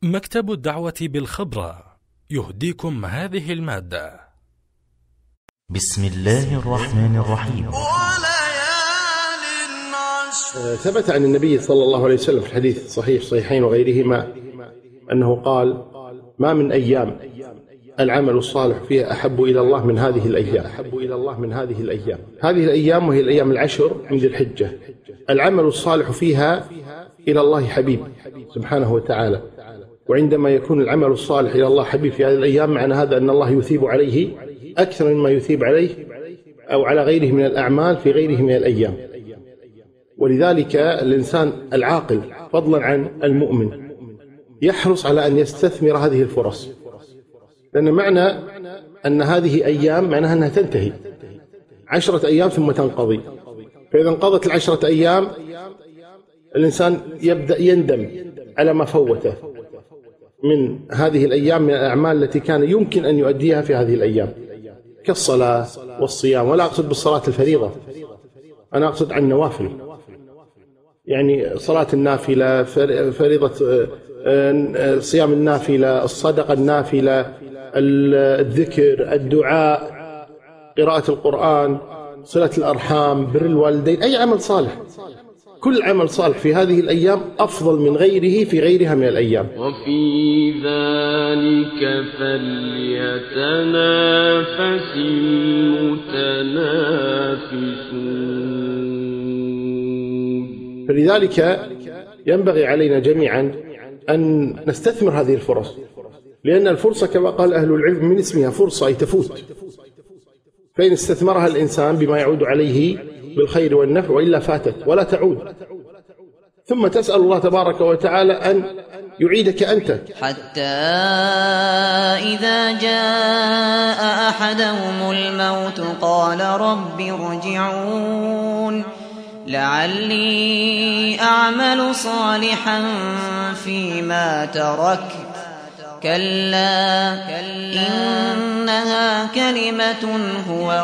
مكتب الدعوة بالخبرة يهديكم هذه المادة. بسم الله الرحمن الرحيم. ثبت عن النبي صلى الله عليه وسلم في الحديث صحيحين وغيرهما أنه قال: ما من أيام العمل الصالح فيها أحب إلى الله من هذه الأيام. هذه الأيام وهي الأيام العشر من ذي الحجة، العمل الصالح فيها إلى الله حبيب سبحانه وتعالى. وعندما يكون العمل الصالح إلى الله حبيب في هذه الأيام، معنى هذا أن الله يثيب عليه أكثر مما يثيب عليه أو على غيره من الأعمال في غيره من الأيام. ولذلك الإنسان العاقل فضلا عن المؤمن يحرص على أن يستثمر هذه الفرص، لأن معنى أن هذه أيام معناها أنها تنتهي 10 أيام ثم تنقضي. فإذا انقضت 10 أيام الإنسان يبدأ يندم على ما فوته من هذه الأيام من الأعمال التي كان يمكن أن يؤديها في هذه الأيام، كالصلاة والصيام. ولا أقصد بالصلاة الفريضة، أنا أقصد عن النوافل، يعني صلاة النافلة، فريضة صيام النافلة، الصدقة النافلة، الذكر، الدعاء، قراءة القرآن، صلة الأرحام، بر الوالدين، أي عمل صالح. كل عمل صالح في هذه الأيام أفضل من غيره في غيرها من الأيام. وفي ذلك فليتنافس المتنافسون. فلذلك ينبغي علينا جميعا أن نستثمر هذه الفرص، لأن الفرصة كما قال أهل العلم من اسمها فرصة، أي تفوت. فإن استثمرها الإنسان بما يعود عليه بالخير والنفع، وإلا فاتت ولا تعود، ثم تسأل الله تبارك وتعالى أن يعيدك أنت. حتى إذا جاء أحدهم الموت قال رب ارجعون لعلي أعمل صالحا فيما تركت كلا إنها كلمة هو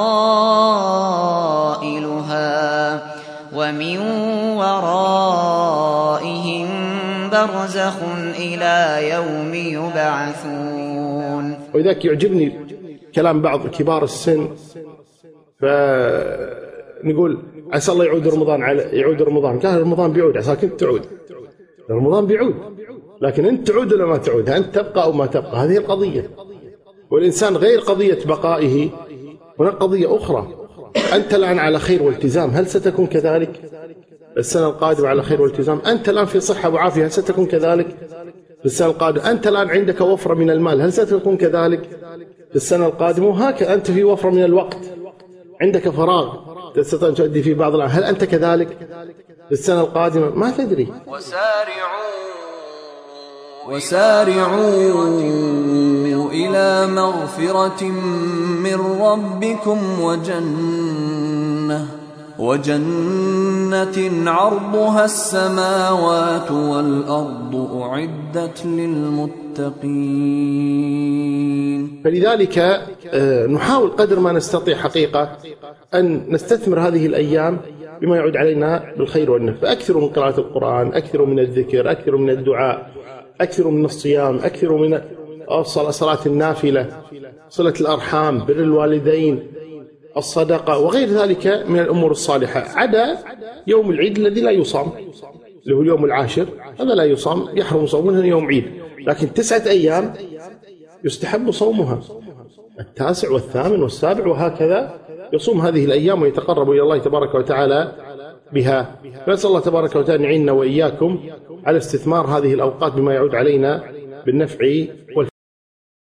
قائلها ومن ورائهم برزخ إلى يوم يبعثون. وذلك يعجبني كلام بعض كبار السن، فنقول عسى الله يعود رمضان. كان رمضان بيعود، عساك أنت تعود. رمضان بيعود، لكن أنت تعود ولا ما تعود؟ أنت تبقى أو ما تبقى؟ هذه القضية. والإنسان غير قضية بقائه، هناك قضية أخرى. أنت الآن على خير والتزام، هل ستكون كذلك السنة القادمة على خير والتزام؟ أنت الآن في صحة وعافية، هل ستكون كذلك في السنة القادمة؟ أنت الآن عندك وفرة من المال، هل ستكون كذلك في السنة القادمة؟ وهكذا أنت في وفرة من الوقت، عندك فراغ تستطيع أن تؤدي في بعض الأعمال، هل أنت كذلك في السنة القادمة؟ ما تدري. وسارعوا إلى مغفرة من ربكم وجنة عرضها السماوات والأرض أعدت للمتقين. فلذلك نحاول قدر ما نستطيع حقيقة أن نستثمر هذه الأيام بما يعود علينا بالخير والنفع. فأكثروا من قراءة القرآن، أكثروا من الذكر، أكثروا من الدعاء، أكثروا من الصيام، أكثروا من صلاة النافلة، صلة الأرحام، بر الوالدين، الصدقة وغير ذلك من الأمور الصالحة، عدا يوم العيد الذي لا يصام، اللي هو اليوم العاشر، هذا لا يصام، يحرم صومه يوم عيد. لكن 9 أيام يستحب صومها، 9 و8 و7 وهكذا، يصوم هذه الأيام ويتقرب إلى الله تبارك وتعالى بها. فنسأل الله تبارك وتعالى أن يعيننا وإياكم على استثمار هذه الأوقات بما يعود علينا بالنفع